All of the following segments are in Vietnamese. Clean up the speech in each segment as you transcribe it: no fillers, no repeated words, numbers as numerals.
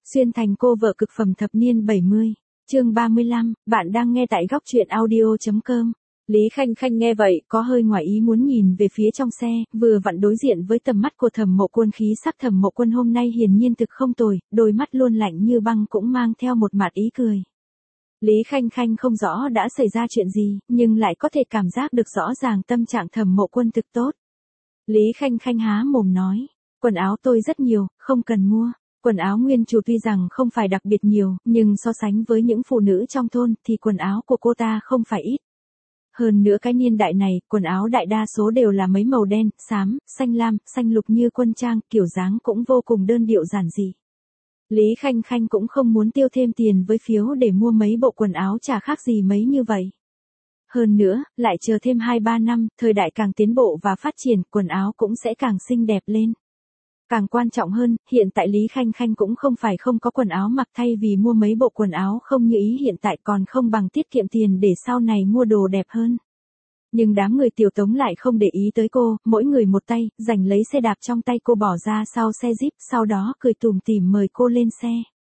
Xuyên thành cô vợ cực phẩm thập niên 70, chương 35, bạn đang nghe tại góc truyện audio.com. Lý Khanh Khanh nghe vậy, có hơi ngoài ý muốn nhìn về phía trong xe, vừa vặn đối diện với tầm mắt của Thẩm Mộ Quân. Khí sắc Thẩm Mộ Quân hôm nay hiển nhiên thực không tồi, đôi mắt luôn lạnh như băng cũng mang theo một mặt ý cười. Lý Khanh Khanh không rõ đã xảy ra chuyện gì, nhưng lại có thể cảm giác được rõ ràng tâm trạng Thẩm Mộ Quân thực tốt. Lý Khanh Khanh há mồm nói, quần áo tôi rất nhiều, không cần mua. Quần áo nguyên chủ tuy rằng không phải đặc biệt nhiều, nhưng so sánh với những phụ nữ trong thôn thì quần áo của cô ta không phải ít. Hơn nữa cái niên đại này, quần áo đại đa số đều là mấy màu đen, xám, xanh lam, xanh lục như quân trang, kiểu dáng cũng vô cùng đơn điệu giản dị. Lý Khanh Khanh cũng không muốn tiêu thêm tiền với phiếu để mua mấy bộ quần áo chả khác gì mấy như vậy. Hơn nữa, lại chờ thêm 2-3 năm, thời đại càng tiến bộ và phát triển, quần áo cũng sẽ càng xinh đẹp lên. Càng quan trọng hơn, hiện tại Lý Khanh Khanh cũng không phải không có quần áo mặc, thay vì mua mấy bộ quần áo không như ý hiện tại còn không bằng tiết kiệm tiền để sau này mua đồ đẹp hơn. Nhưng đám người Tiểu Tống lại không để ý tới cô, mỗi người một tay, giành lấy xe đạp trong tay cô bỏ ra sau xe Jeep, sau đó cười tủm tỉm mời cô lên xe.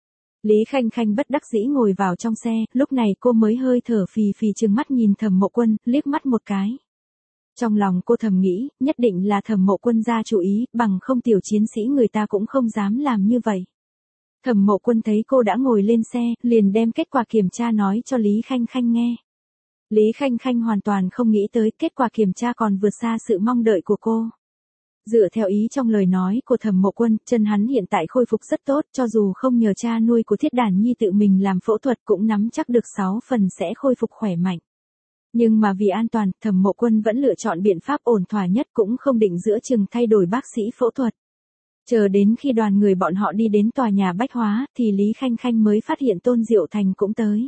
Lý Khanh Khanh bất đắc dĩ ngồi vào trong xe, lúc này cô mới hơi thở phì phì trừng mắt nhìn Thẩm Mộ Quân, liếc mắt một cái. Trong lòng cô thầm nghĩ, nhất định là Thẩm Mộ Quân ra chủ ý, bằng không tiểu chiến sĩ người ta cũng không dám làm như vậy. Thẩm Mộ Quân thấy cô đã ngồi lên xe, liền đem kết quả kiểm tra nói cho Lý Khanh Khanh nghe. Lý Khanh Khanh hoàn toàn không nghĩ tới kết quả kiểm tra còn vượt xa sự mong đợi của cô. Dựa theo ý trong lời nói của Thẩm Mộ Quân, chân hắn hiện tại khôi phục rất tốt, cho dù không nhờ cha nuôi của Thiết Đản Nhi tự mình làm phẫu thuật cũng nắm chắc được 6 phần sẽ khôi phục khỏe mạnh. Nhưng mà vì an toàn, Thẩm Mộ Quân vẫn lựa chọn biện pháp ổn thỏa nhất, cũng không định giữa chừng thay đổi bác sĩ phẫu thuật. Chờ đến khi đoàn người bọn họ đi đến tòa nhà Bách Hóa, thì Lý Khanh Khanh mới phát hiện Tôn Diệu Thành cũng tới.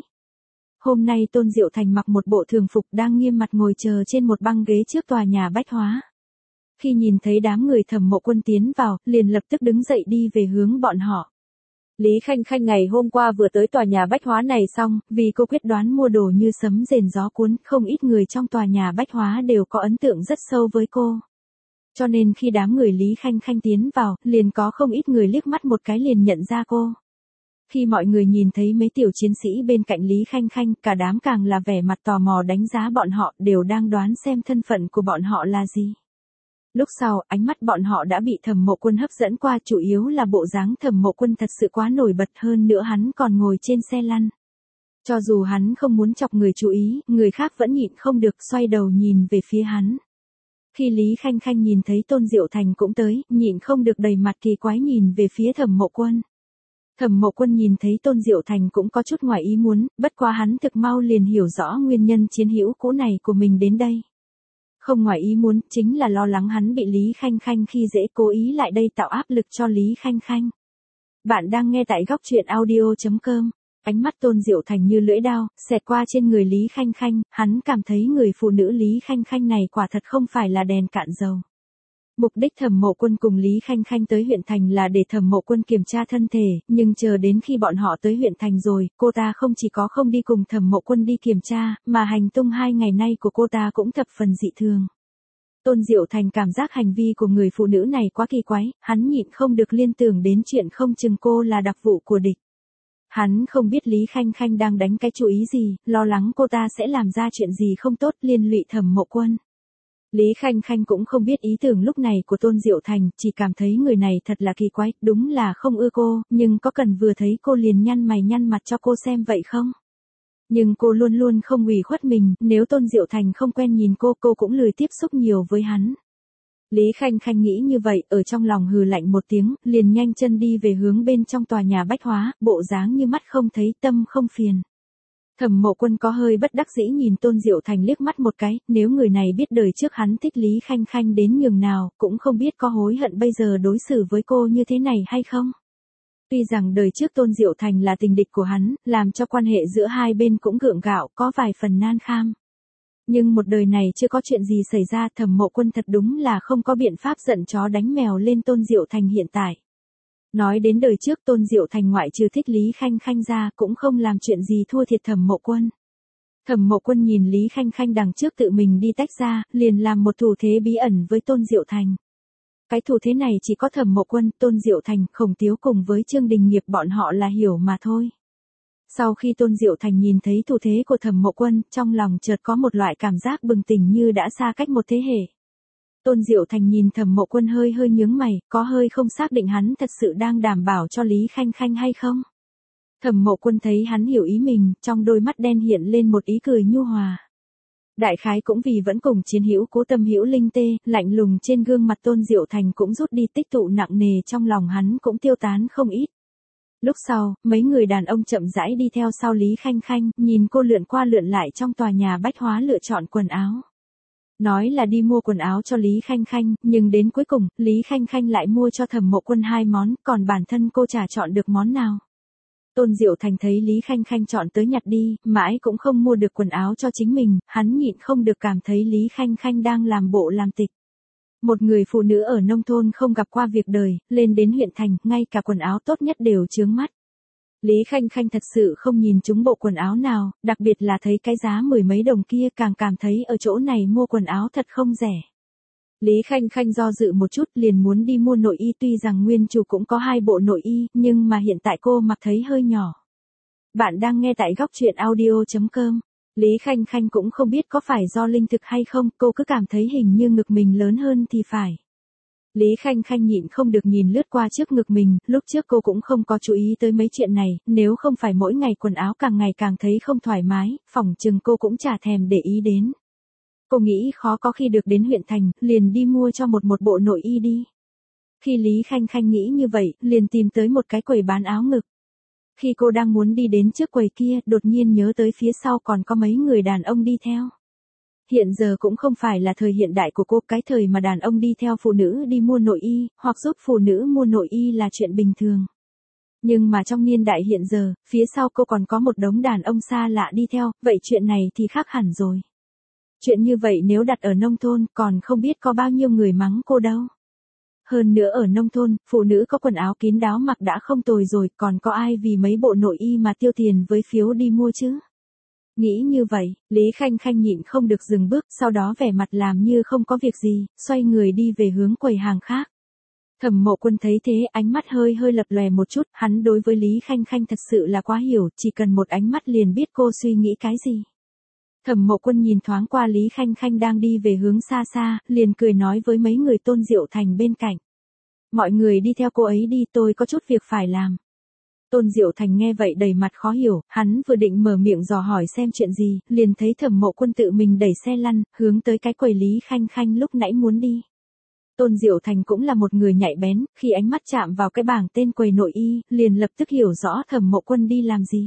Hôm nay Tôn Diệu Thành mặc một bộ thường phục đang nghiêm mặt ngồi chờ trên một băng ghế trước tòa nhà Bách Hóa. Khi nhìn thấy đám người Thẩm Mộ Quân tiến vào, liền lập tức đứng dậy đi về hướng bọn họ. Lý Khanh Khanh ngày hôm qua vừa tới tòa nhà Bách Hóa này xong, vì cô quyết đoán mua đồ như sấm rền gió cuốn, không ít người trong tòa nhà Bách Hóa đều có ấn tượng rất sâu với cô. Cho nên khi đám người Lý Khanh Khanh tiến vào, liền có không ít người liếc mắt một cái liền nhận ra cô. Khi mọi người nhìn thấy mấy tiểu chiến sĩ bên cạnh Lý Khanh Khanh, cả đám càng là vẻ mặt tò mò đánh giá bọn họ, đều đang đoán xem thân phận của bọn họ là gì. Lúc sau, ánh mắt bọn họ đã bị Thẩm Mộ Quân hấp dẫn qua, chủ yếu là bộ dáng Thẩm Mộ Quân thật sự quá nổi bật, hơn nữa hắn còn ngồi trên xe lăn. Cho dù hắn không muốn chọc người chú ý, người khác vẫn nhịn không được xoay đầu nhìn về phía hắn. Khi Lý Khanh Khanh nhìn thấy Tôn Diệu Thành cũng tới, nhịn không được đầy mặt kỳ quái nhìn về phía Thẩm Mộ Quân. Thẩm Mộ Quân nhìn thấy Tôn Diệu Thành cũng có chút ngoài ý muốn, bất quá hắn thực mau liền hiểu rõ nguyên nhân chiến hữu cũ này của mình đến đây. Không ngoài ý muốn, chính là lo lắng hắn bị Lý Khanh Khanh khi dễ, cố ý lại đây tạo áp lực cho Lý Khanh Khanh. Bạn đang nghe tại góc truyện audio.com. Ánh mắt Tôn Diệu Thành như lưỡi dao, xẹt qua trên người Lý Khanh Khanh, hắn cảm thấy người phụ nữ Lý Khanh Khanh này quả thật không phải là đèn cạn dầu. Mục đích Thẩm Mộ Quân cùng Lý Khanh Khanh tới huyện thành là để Thẩm Mộ Quân kiểm tra thân thể, nhưng chờ đến khi bọn họ tới huyện thành rồi, cô ta không chỉ có không đi cùng Thẩm Mộ Quân đi kiểm tra, mà hành tung 2 ngày nay của cô ta cũng thập phần dị thường. Tôn Diệu Thành cảm giác hành vi của người phụ nữ này quá kỳ quái, hắn nhịn không được liên tưởng đến chuyện không chừng cô là đặc vụ của địch. Hắn không biết Lý Khanh Khanh đang đánh cái chủ ý gì, lo lắng cô ta sẽ làm ra chuyện gì không tốt liên lụy Thẩm Mộ Quân. Lý Khanh Khanh cũng không biết ý tưởng lúc này của Tôn Diệu Thành, chỉ cảm thấy người này thật là kỳ quái, đúng là không ưa cô, nhưng có cần vừa thấy cô liền nhăn mày nhăn mặt cho cô xem vậy không? Nhưng cô luôn luôn không ủy khuất mình, nếu Tôn Diệu Thành không quen nhìn cô cũng lười tiếp xúc nhiều với hắn. Lý Khanh Khanh nghĩ như vậy, ở trong lòng hừ lạnh một tiếng, liền nhanh chân đi về hướng bên trong tòa nhà Bách Hóa, bộ dáng như mắt không thấy tâm không phiền. Thẩm Mộ Quân có hơi bất đắc dĩ nhìn Tôn Diệu Thành liếc mắt một cái, nếu người này biết đời trước hắn thích Lý Khanh Khanh đến nhường nào, cũng không biết có hối hận bây giờ đối xử với cô như thế này hay không. Tuy rằng đời trước Tôn Diệu Thành là tình địch của hắn, làm cho quan hệ giữa hai bên cũng gượng gạo, có vài phần nan kham. Nhưng một đời này chưa có chuyện gì xảy ra, Thẩm Mộ Quân thật đúng là không có biện pháp giận chó đánh mèo lên Tôn Diệu Thành hiện tại. Nói đến đời trước Tôn Diệu Thành ngoại trừ thích Lý Khanh Khanh ra cũng không làm chuyện gì thua thiệt Thẩm Mộ Quân. Thẩm Mộ Quân nhìn Lý Khanh Khanh đằng trước tự mình đi tách ra, liền làm một thủ thế bí ẩn với Tôn Diệu Thành. cái thủ thế này chỉ có Thẩm Mộ Quân, Tôn Diệu Thành, Khổng Tiếu cùng với Trương Đình Nghiệp bọn họ là hiểu mà thôi. Sau khi Tôn Diệu Thành nhìn thấy thủ thế của Thẩm Mộ Quân, trong lòng chợt có một loại cảm giác bừng tỉnh như đã xa cách một thế hệ. Tôn Diệu Thành nhìn Thẩm Mộ Quân hơi hơi nhướng mày, có hơi không xác định hắn thật sự đang đảm bảo cho Lý Khanh Khanh hay không. Thẩm Mộ Quân thấy hắn hiểu ý mình, trong đôi mắt đen hiện lên một ý cười nhu hòa. Đại khái cũng vì vẫn cùng chiến hữu Cố Tâm Hữu linh tê, lạnh lùng trên gương mặt Tôn Diệu Thành cũng rút đi, tích tụ nặng nề trong lòng hắn cũng tiêu tán không ít. Lúc sau, mấy người đàn ông chậm rãi đi theo sau Lý Khanh Khanh, nhìn cô lượn qua lượn lại trong tòa nhà bách hóa lựa chọn quần áo. Nói là đi mua quần áo cho Lý Khanh Khanh, nhưng đến cuối cùng, Lý Khanh Khanh lại mua cho Thẩm Mộ Quân 2 món, còn bản thân cô chả chọn được món nào. Tôn Diệu Thành thấy Lý Khanh Khanh chọn tới nhặt đi, mãi cũng không mua được quần áo cho chính mình, hắn nhịn không được cảm thấy Lý Khanh Khanh đang làm bộ làm tịch. Một người phụ nữ ở nông thôn không gặp qua việc đời, lên đến huyện thành, ngay cả quần áo tốt nhất đều chướng mắt. Lý Khanh Khanh thật sự không nhìn trúng bộ quần áo nào, đặc biệt là thấy cái giá 10 mấy đồng kia càng cảm thấy ở chỗ này mua quần áo thật không rẻ. Lý Khanh Khanh do dự một chút liền muốn đi mua nội y, tuy rằng nguyên chủ cũng có 2 bộ nội y, nhưng mà hiện tại cô mặc thấy hơi nhỏ. Bạn đang nghe tại góc truyện audio.com. Lý Khanh Khanh cũng không biết có phải do linh thực hay không, cô cứ cảm thấy hình như ngực mình lớn hơn thì phải. Lý Khanh Khanh nhịn không được nhìn lướt qua trước ngực mình, lúc trước cô cũng không có chú ý tới mấy chuyện này, nếu không phải mỗi ngày quần áo càng ngày càng thấy không thoải mái, phỏng chừng cô cũng chả thèm để ý đến. Cô nghĩ khó có khi được đến huyện thành, liền đi mua cho một bộ nội y đi. Khi Lý Khanh Khanh nghĩ như vậy, liền tìm tới một cái quầy bán áo ngực. Khi cô đang muốn đi đến trước quầy kia, đột nhiên nhớ tới phía sau còn có mấy người đàn ông đi theo. Hiện giờ cũng không phải là thời hiện đại của cô, cái thời mà đàn ông đi theo phụ nữ đi mua nội y, hoặc giúp phụ nữ mua nội y là chuyện bình thường. Nhưng mà trong niên đại hiện giờ, phía sau cô còn có một đống đàn ông xa lạ đi theo, vậy chuyện này thì khác hẳn rồi. Chuyện như vậy nếu đặt ở nông thôn, còn không biết có bao nhiêu người mắng cô đâu. Hơn nữa ở nông thôn, phụ nữ có quần áo kín đáo mặc đã không tồi rồi, còn có ai vì mấy bộ nội y mà tiêu tiền với phiếu đi mua chứ? Nghĩ như vậy, Lý Khanh Khanh nhịn không được dừng bước, sau đó vẻ mặt làm như không có việc gì, xoay người đi về hướng quầy hàng khác. Thẩm Mộ Quân thấy thế, ánh mắt hơi hơi lập lòe một chút, hắn đối với Lý Khanh Khanh thật sự là quá hiểu, chỉ cần một ánh mắt liền biết cô suy nghĩ cái gì. Thẩm Mộ Quân nhìn thoáng qua Lý Khanh Khanh đang đi về hướng xa xa, liền cười nói với mấy người Tôn Diệu Thành bên cạnh. Mọi người đi theo cô ấy đi, tôi có chút việc phải làm. Tôn Diệu Thành nghe vậy đầy mặt khó hiểu, hắn vừa định mở miệng dò hỏi xem chuyện gì, liền thấy Thẩm Mộ Quân tự mình đẩy xe lăn, hướng tới cái quầy Lý Khanh Khanh lúc nãy muốn đi. Tôn Diệu Thành cũng là một người nhạy bén, khi ánh mắt chạm vào cái bảng tên quầy nội y, liền lập tức hiểu rõ Thẩm Mộ Quân đi làm gì.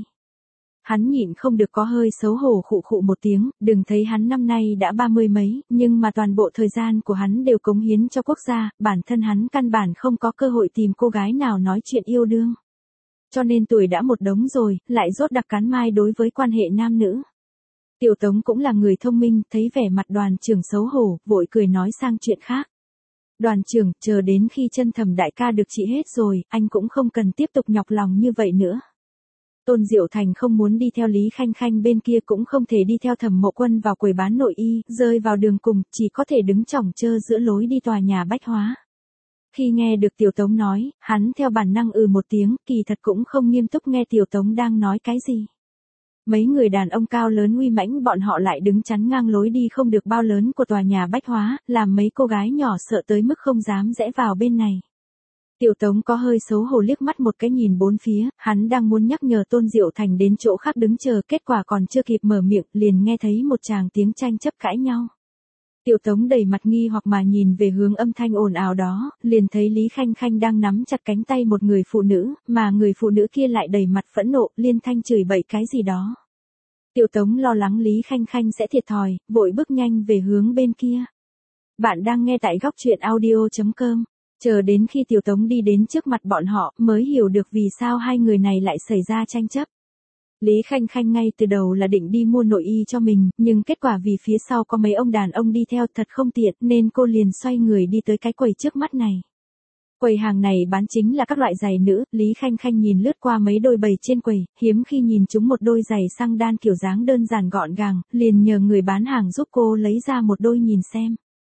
Hắn nhịn không được có hơi xấu hổ khụ khụ một tiếng, đừng thấy hắn năm nay đã 30 mấy, nhưng mà toàn bộ thời gian của hắn đều cống hiến cho quốc gia, bản thân hắn căn bản không có cơ hội tìm cô gái nào nói chuyện yêu đương. Cho nên tuổi đã một đống rồi, lại rốt đặc cắn mai đối với quan hệ nam nữ. Tiểu Tống cũng là người thông minh, thấy vẻ mặt Đoàn trưởng xấu hổ, vội cười nói sang chuyện khác. Đoàn trưởng, chờ đến khi chân Thẩm đại ca được trị hết rồi, anh cũng không cần tiếp tục nhọc lòng như vậy nữa. Tôn Diệu Thành không muốn đi theo Lý Khanh Khanh bên kia, cũng không thể đi theo Thẩm Mộ Quân vào quầy bán nội y, rơi vào đường cùng, chỉ có thể đứng chỏng chơ giữa lối đi tòa nhà bách hóa. Khi nghe được Tiểu Tống nói, hắn theo bản năng một tiếng, kỳ thật cũng không nghiêm túc nghe Tiểu Tống đang nói cái gì. Mấy người đàn ông cao lớn uy mãnh bọn họ lại đứng chắn ngang lối đi không được bao lớn của tòa nhà bách hóa, làm mấy cô gái nhỏ sợ tới mức không dám rẽ vào bên này. Tiểu Tống có hơi xấu hổ liếc mắt một cái nhìn bốn phía, hắn đang muốn nhắc nhở Tôn Diệu Thành đến chỗ khác đứng chờ, kết quả còn chưa kịp mở miệng, liền nghe thấy một tràng tiếng tranh chấp cãi nhau. Tiểu Tống đầy mặt nghi hoặc mà nhìn về hướng âm thanh ồn ào đó, liền thấy Lý Khanh Khanh đang nắm chặt cánh tay một người phụ nữ, mà người phụ nữ kia lại đầy mặt phẫn nộ, liên thanh chửi bậy cái gì đó. Tiểu Tống lo lắng Lý Khanh Khanh sẽ thiệt thòi, vội bước nhanh về hướng bên kia. Bạn đang nghe tại góc truyện audio.com. Chờ đến khi Tiểu Tống đi đến trước mặt bọn họ, mới hiểu được vì sao hai người này lại xảy ra tranh chấp. Lý Khanh Khanh ngay từ đầu là định đi mua nội y cho mình, nhưng kết quả vì phía sau có mấy ông đàn ông đi theo thật không tiện, nên cô liền xoay người đi tới cái quầy trước mắt này. Quầy hàng này bán chính là các loại giày nữ, Lý Khanh Khanh nhìn lướt qua mấy đôi bày trên quầy, hiếm khi nhìn chúng một đôi giày xăng đan kiểu dáng đơn giản gọn gàng, liền nhờ người bán hàng giúp cô lấy ra một đôi nhìn xem.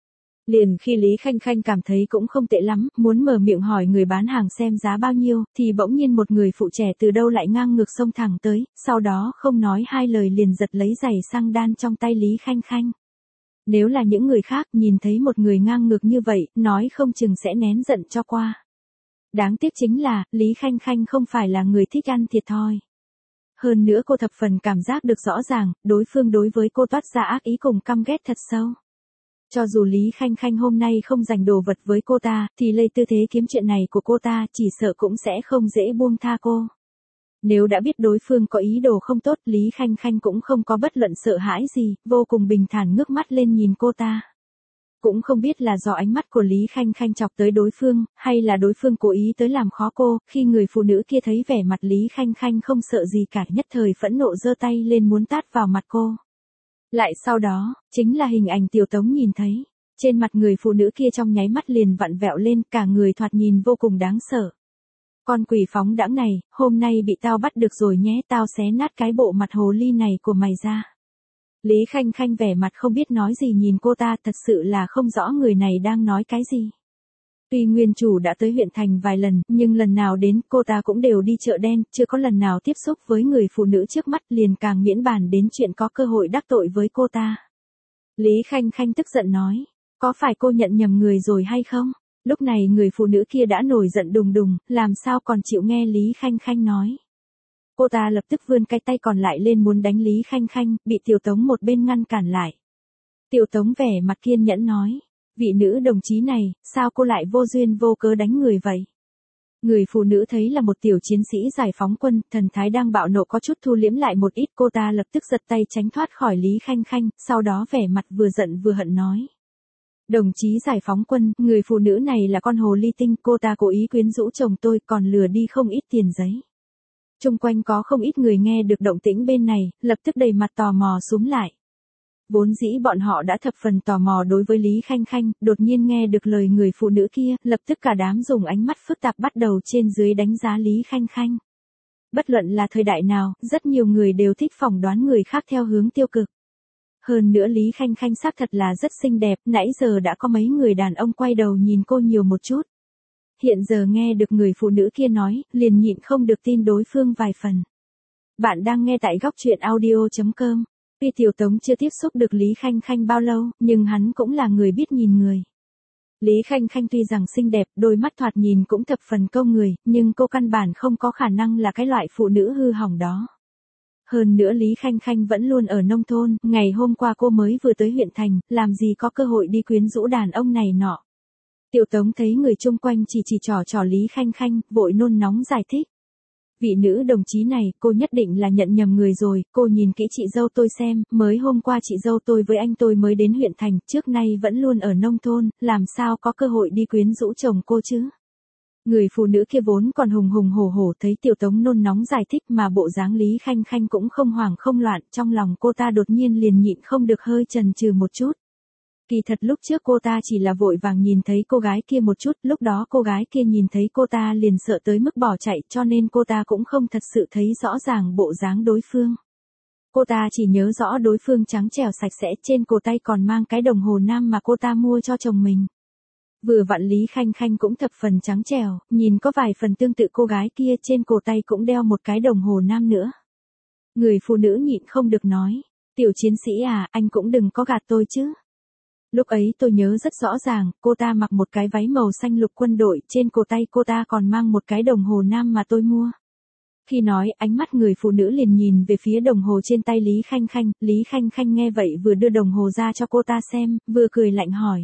Liền khi Lý Khanh Khanh cảm thấy cũng không tệ lắm, muốn mở miệng hỏi người bán hàng xem giá bao nhiêu, thì bỗng nhiên một người phụ trẻ từ đâu lại ngang ngược xông thẳng tới, sau đó không nói hai lời liền giật lấy giày xăng đan trong tay Lý Khanh Khanh. Nếu là những người khác nhìn thấy một người ngang ngược như vậy, nói không chừng sẽ nén giận cho qua. Đáng tiếc chính là, Lý Khanh Khanh không phải là người thích ăn thiệt thòi. Hơn nữa cô thập phần cảm giác được rõ ràng, đối phương đối với cô toát ra ác ý cùng căm ghét thật sâu. Cho dù Lý Khanh Khanh hôm nay không giành đồ vật với cô ta, thì lấy tư thế kiếm chuyện này của cô ta chỉ sợ cũng sẽ không dễ buông tha cô. Nếu đã biết đối phương có ý đồ không tốt, Lý Khanh Khanh cũng không có bất luận sợ hãi gì, vô cùng bình thản ngước mắt lên nhìn cô ta. Cũng không biết là do ánh mắt của Lý Khanh Khanh chọc tới đối phương, hay là đối phương cố ý tới làm khó cô, khi người phụ nữ kia thấy vẻ mặt Lý Khanh Khanh không sợ gì cả, nhất thời phẫn nộ giơ tay lên muốn tát vào mặt cô. Lại sau đó, chính là hình ảnh Tiểu Tống nhìn thấy. Trên mặt người phụ nữ kia trong nháy mắt liền vặn vẹo lên, cả người thoạt nhìn vô cùng đáng sợ. Con quỷ phóng đãng này, hôm nay bị tao bắt được rồi nhé, tao xé nát cái bộ mặt hồ ly này của mày ra. Lý Khanh Khanh vẻ mặt không biết nói gì nhìn cô ta, thật sự là không rõ người này đang nói cái gì. Tuy nguyên chủ đã tới huyện thành vài lần, nhưng lần nào đến cô ta cũng đều đi chợ đen, chưa có lần nào tiếp xúc với người phụ nữ trước mắt, liền càng miễn bàn đến chuyện có cơ hội đắc tội với cô ta. Lý Khanh Khanh tức giận nói, có phải cô nhận nhầm người rồi hay không? Lúc này người phụ nữ kia đã nổi giận đùng đùng, làm sao còn chịu nghe Lý Khanh Khanh nói. Cô ta lập tức vươn cái tay còn lại lên muốn đánh Lý Khanh Khanh, bị Tiểu Tống một bên ngăn cản lại. Tiểu Tống vẻ mặt kiên nhẫn nói, vị nữ đồng chí này, sao cô lại vô duyên vô cớ đánh người vậy? Người phụ nữ thấy là một tiểu chiến sĩ giải phóng quân, thần thái đang bạo nộ có chút thu liễm lại một ít, cô ta lập tức giật tay tránh thoát khỏi Lý Khanh Khanh, sau đó vẻ mặt vừa giận vừa hận nói. Đồng chí giải phóng quân, người phụ nữ này là con hồ ly tinh, cô ta cố ý quyến rũ chồng tôi còn lừa đi không ít tiền giấy. Chung quanh có không ít người nghe được động tĩnh bên này, lập tức đầy mặt tò mò xúm lại. Vốn dĩ bọn họ đã thập phần tò mò đối với Lý Khanh Khanh, đột nhiên nghe được lời người phụ nữ kia, lập tức cả đám dùng ánh mắt phức tạp bắt đầu trên dưới đánh giá Lý Khanh Khanh. Bất luận là thời đại nào, rất nhiều người đều thích phỏng đoán người khác theo hướng tiêu cực. Hơn nữa Lý Khanh Khanh xác thật là rất xinh đẹp, nãy giờ đã có mấy người đàn ông quay đầu nhìn cô nhiều một chút. Hiện giờ nghe được người phụ nữ kia nói, liền nhịn không được tin đối phương vài phần. Bạn đang nghe tại góc truyện audio.com. Tuy Tiểu Tống chưa tiếp xúc được Lý Khanh Khanh bao lâu, nhưng hắn cũng là người biết nhìn người. Lý Khanh Khanh tuy rằng xinh đẹp, đôi mắt thoạt nhìn cũng thập phần câu người, nhưng cô căn bản không có khả năng là cái loại phụ nữ hư hỏng đó. Hơn nữa Lý Khanh Khanh vẫn luôn ở nông thôn, ngày hôm qua cô mới vừa tới huyện thành, làm gì có cơ hội đi quyến rũ đàn ông này nọ. Tiểu Tống thấy người chung quanh chỉ trò Lý Khanh Khanh, vội nôn nóng giải thích. Vị nữ đồng chí này, cô nhất định là nhận nhầm người rồi, cô nhìn kỹ chị dâu tôi xem, mới hôm qua chị dâu tôi với anh tôi mới đến huyện thành, trước nay vẫn luôn ở nông thôn, làm sao có cơ hội đi quyến rũ chồng cô chứ? Người phụ nữ kia vốn còn hùng hùng hổ hổ thấy Tiểu Tống nôn nóng giải thích mà bộ dáng Lý Khanh Khanh cũng không hoảng không loạn, trong lòng cô ta đột nhiên liền nhịn không được hơi chần chừ một chút. Kỳ thật lúc trước cô ta chỉ là vội vàng nhìn thấy cô gái kia một chút, lúc đó cô gái kia nhìn thấy cô ta liền sợ tới mức bỏ chạy, cho nên cô ta cũng không thật sự thấy rõ ràng bộ dáng đối phương. Cô ta chỉ nhớ rõ đối phương trắng trẻo sạch sẽ, trên cổ tay còn mang cái đồng hồ nam mà cô ta mua cho chồng mình. Vừa vặn Lý Khanh Khanh cũng thập phần trắng trẻo, nhìn có vài phần tương tự cô gái kia, trên cổ tay cũng đeo một cái đồng hồ nam nữa. Người phụ nữ nhịn không được nói, tiểu chiến sĩ à, anh cũng đừng có gạt tôi chứ. Lúc ấy tôi nhớ rất rõ ràng, cô ta mặc một cái váy màu xanh lục quân đội, trên cổ tay cô ta còn mang một cái đồng hồ nam mà tôi mua. Khi nói, ánh mắt người phụ nữ liền nhìn về phía đồng hồ trên tay Lý Khanh Khanh, Lý Khanh Khanh nghe vậy vừa đưa đồng hồ ra cho cô ta xem, vừa cười lạnh hỏi.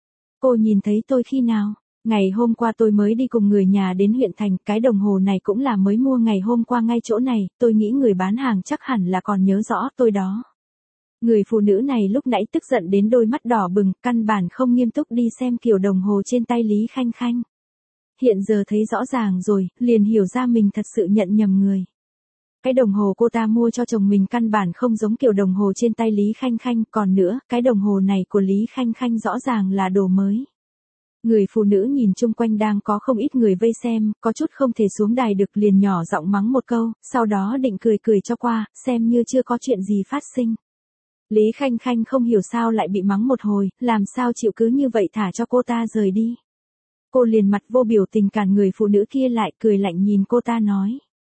Cô nhìn thấy tôi khi nào? Ngày hôm qua tôi mới đi cùng người nhà đến huyện thành, cái đồng hồ này cũng là mới mua ngày hôm qua ngay chỗ này, tôi nghĩ người bán hàng chắc hẳn là còn nhớ rõ tôi đó. Người phụ nữ này lúc nãy tức giận đến đôi mắt đỏ bừng, căn bản không nghiêm túc đi xem kiểu đồng hồ trên tay Lý Khanh Khanh. Hiện giờ thấy rõ ràng rồi, liền hiểu ra mình thật sự nhận nhầm người. Cái đồng hồ cô ta mua cho chồng mình căn bản không giống kiểu đồng hồ trên tay Lý Khanh Khanh, còn nữa, cái đồng hồ này của Lý Khanh Khanh rõ ràng là đồ mới. Người phụ nữ nhìn chung quanh đang có không ít người vây xem, có chút không thể xuống đài được liền nhỏ giọng mắng một câu, sau đó định cười cho qua, xem như chưa có chuyện gì phát sinh. Lý Khanh Khanh không hiểu sao lại bị mắng một hồi, làm sao chịu cứ như vậy thả cho cô ta rời đi. Cô liền mặt vô biểu tình cản người phụ nữ kia lại, cười lạnh nhìn cô ta nói.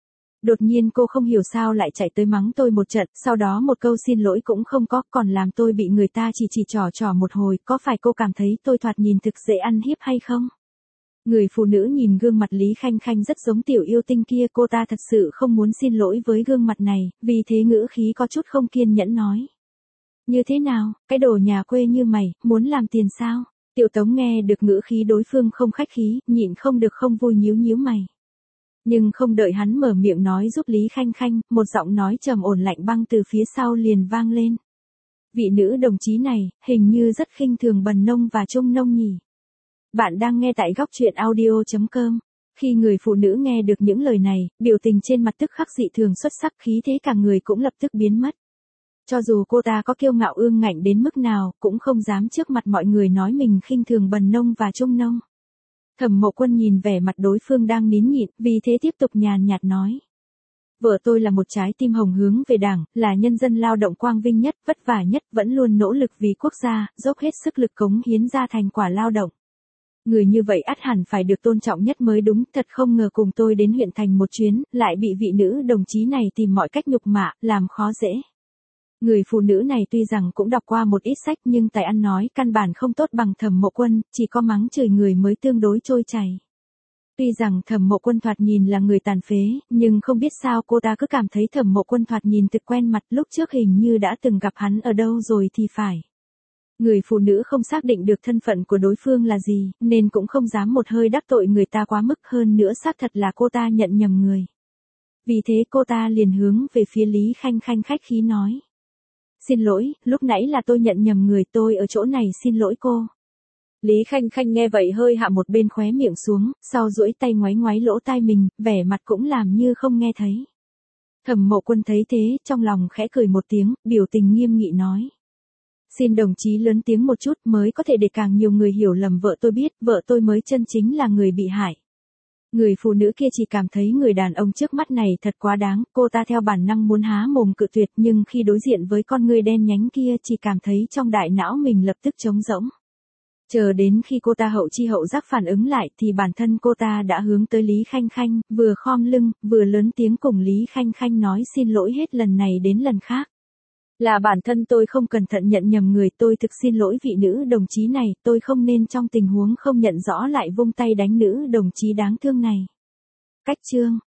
Đột nhiên cô không hiểu sao lại chạy tới mắng tôi một trận, sau đó một câu xin lỗi cũng không có, còn làm tôi bị người ta chỉ trỏ một hồi, có phải cô cảm thấy tôi thoạt nhìn thực dễ ăn hiếp hay không? Người phụ nữ nhìn gương mặt Lý Khanh Khanh rất giống tiểu yêu tinh kia, cô ta thật sự không muốn xin lỗi với gương mặt này, vì thế ngữ khí có chút không kiên nhẫn nói. Như thế nào, cái đồ nhà quê như mày, muốn làm tiền sao? Tiểu Tống nghe được ngữ khí đối phương không khách khí, nhịn không được không vui nhíu mày. Nhưng không đợi hắn mở miệng nói giúp Lý Khanh Khanh, một giọng nói trầm ổn lạnh băng từ phía sau liền vang lên. Vị nữ đồng chí này, hình như rất khinh thường Bần Nông và Trung Nông nhỉ. Bạn đang nghe tại góc truyện audio.com. Khi người phụ nữ nghe được những lời này, biểu tình trên mặt tức khắc dị thường xuất sắc, khí thế cả người cũng lập tức biến mất. Cho dù cô ta có kiêu ngạo ương ngạnh đến mức nào, cũng không dám trước mặt mọi người nói mình khinh thường Bần Nông và Trung Nông. Thẩm Mộ Quân nhìn vẻ mặt đối phương đang nín nhịn, vì thế tiếp tục nhàn nhạt nói. Vợ tôi là một trái tim hồng hướng về Đảng, là nhân dân lao động quang vinh nhất, vất vả nhất, vẫn luôn nỗ lực vì quốc gia, dốc hết sức lực cống hiến ra thành quả lao động. Người như vậy ắt hẳn phải được tôn trọng nhất mới đúng, thật không ngờ cùng tôi đến huyện thành một chuyến, lại bị vị nữ đồng chí này tìm mọi cách nhục mạ, làm khó dễ. Người phụ nữ này tuy rằng cũng đọc qua một ít sách nhưng tài ăn nói căn bản không tốt bằng Thẩm Mộ Quân, chỉ có mắng chửi người mới tương đối trôi chảy. Tuy rằng Thẩm Mộ Quân thoạt nhìn là người tàn phế, nhưng không biết sao cô ta cứ cảm thấy Thẩm Mộ Quân thoạt nhìn thực quen mặt, lúc trước hình như đã từng gặp hắn ở đâu rồi thì phải. Người phụ nữ không xác định được thân phận của đối phương là gì, nên cũng không dám một hơi đắc tội người ta quá mức, hơn nữa xác thật là cô ta nhận nhầm người. Vì thế cô ta liền hướng về phía Lý Khanh Khanh khách khí nói. Xin lỗi, lúc nãy là tôi nhận nhầm người, tôi ở chỗ này xin lỗi cô. Lý Khanh Khanh nghe vậy hơi hạ một bên khóe miệng xuống, sau duỗi tay ngoáy lỗ tai mình, vẻ mặt cũng làm như không nghe thấy. Thẩm Mộ Quân thấy thế, trong lòng khẽ cười một tiếng, biểu tình nghiêm nghị nói. Xin đồng chí lớn tiếng một chút mới có thể để càng nhiều người hiểu lầm vợ tôi biết, vợ tôi mới chân chính là người bị hại. Người phụ nữ kia chỉ cảm thấy người đàn ông trước mắt này thật quá đáng, cô ta theo bản năng muốn há mồm cự tuyệt nhưng khi đối diện với con người đen nhánh kia chỉ cảm thấy trong đại não mình lập tức trống rỗng. Chờ đến khi cô ta hậu chi hậu giác phản ứng lại thì bản thân cô ta đã hướng tới Lý Khanh Khanh, vừa khom lưng, vừa lớn tiếng cùng Lý Khanh Khanh nói xin lỗi hết lần này đến lần khác. Là bản thân tôi không cẩn thận nhận nhầm người, tôi thực xin lỗi vị nữ đồng chí này, tôi không nên trong tình huống không nhận rõ lại vung tay đánh nữ đồng chí đáng thương này. Cách chương